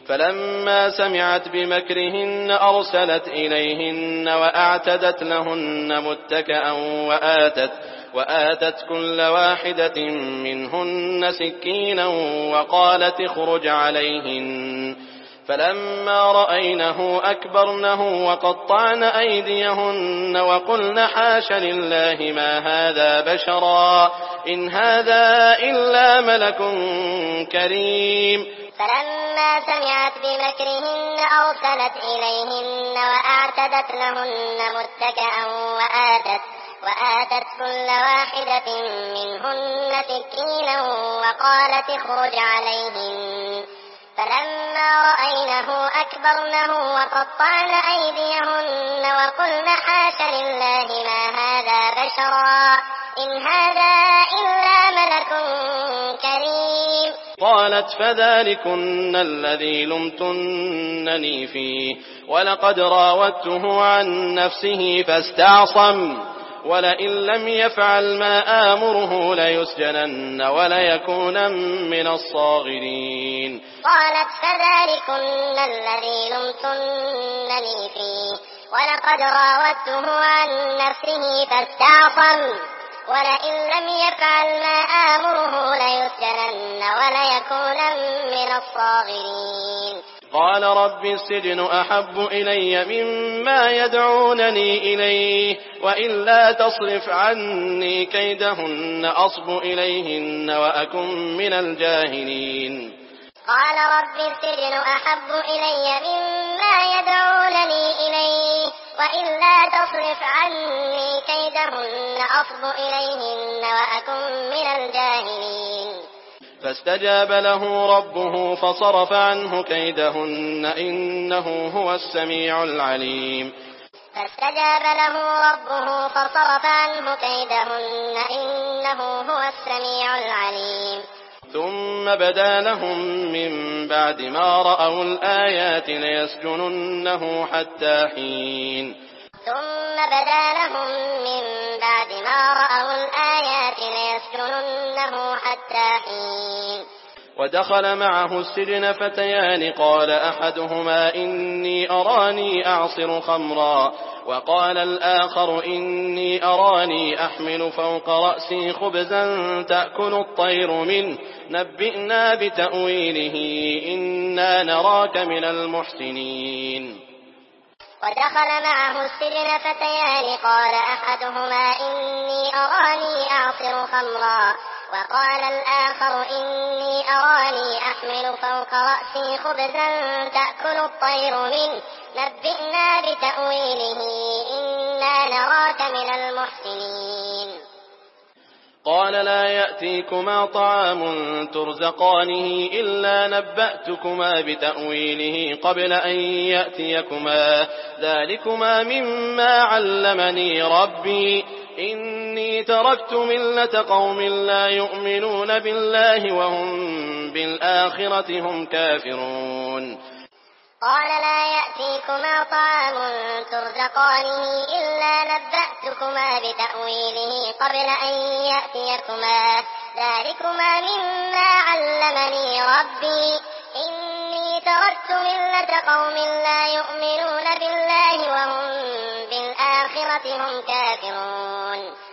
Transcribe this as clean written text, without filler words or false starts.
فلما سمعت بمكرهن أرسلت إليهن وأعتدت لهن متكئا وآتت كل واحدة منهن سكينا وقالت اخرج عليهن. فلما رأينه أكبرنه وقطعن أيديهن وقلن حاش لله ما هذا بشرا إن هذا إلا ملك كريم. فلما سمعت بمكرهن أرسلت إليهن وأعتدت لهن متكئا وآتت كل واحدة منهن سكينا وقالت اخرج عليهن. فلما رأينه أكبرنه وقطعن أيديهن وقلن حاش لله ما هذا بشرا إن هذا إلا ملك كريم. قالت فذلكن الذي لمتنني فيه ولقد راودته عن نفسه فاستعصم ولئن لم يفعل ما آمره ليسجنن وليكونن من الصاغرين. قالت فذلكن الذي لمتنني فيه ولقد راودته عن نفسه فاستعصم ولئن لم يفعل ما آمره ليسجنن وليكونن من الصاغرين. قال رب السجن أحب إلي مما يدعونني إليه وإلا تصرف عني كيدهن أصب إليهن وأكن من الجاهلين. قال رب السجن أحب إلي مما يدعونني إليه وإلا تصرف عني كيدهن أصب إليهن وأكن من الجاهلين. فاستجاب له ربه فصرف عنه كيدهن إنه هو السميع العليم. فاستجاب له ربه فصرف عنه كيدهن إنه هو السميع العليم. ثم بدا لهم من بعد ما رأوا الآيات ليسجننه حتى حين. ثم بدا لهم من بعد ما رأوا الآيات ليسجننه حتى حين. ودخل معه السجن فتيان قال أحدهما إني أراني أعصر خمرا وقال الآخر إني أراني أحمل فوق رأسي خبزا تأكل الطير منه نبئنا بتأويله إنا نراك من المحسنين. ودخل معه السجن فتيان قال أحدهما إني أراني أعصر خمرا وقال الآخر إني أراني أحمل فوق رأسي خبزا تأكل الطير منه نبئنا بتأويله إنا نراك من المحسنين. قال لا يأتيكما طعام ترزقانه إلا نبأتكما بتأويله قبل أن يأتيكما ذلكما مما علمني ربي إني تركت ملة قوم لا يؤمنون بالله وهم بالآخرة هم كافرون. قال لا يأتيكما طعام ترزقانه إلا نبأتكما بتأويله قبل أن يأتيكما ذلكما مما علمني ربي إني تركت ملة قوم لا يؤمنون بالله وهم بالآخرة هم كافرون.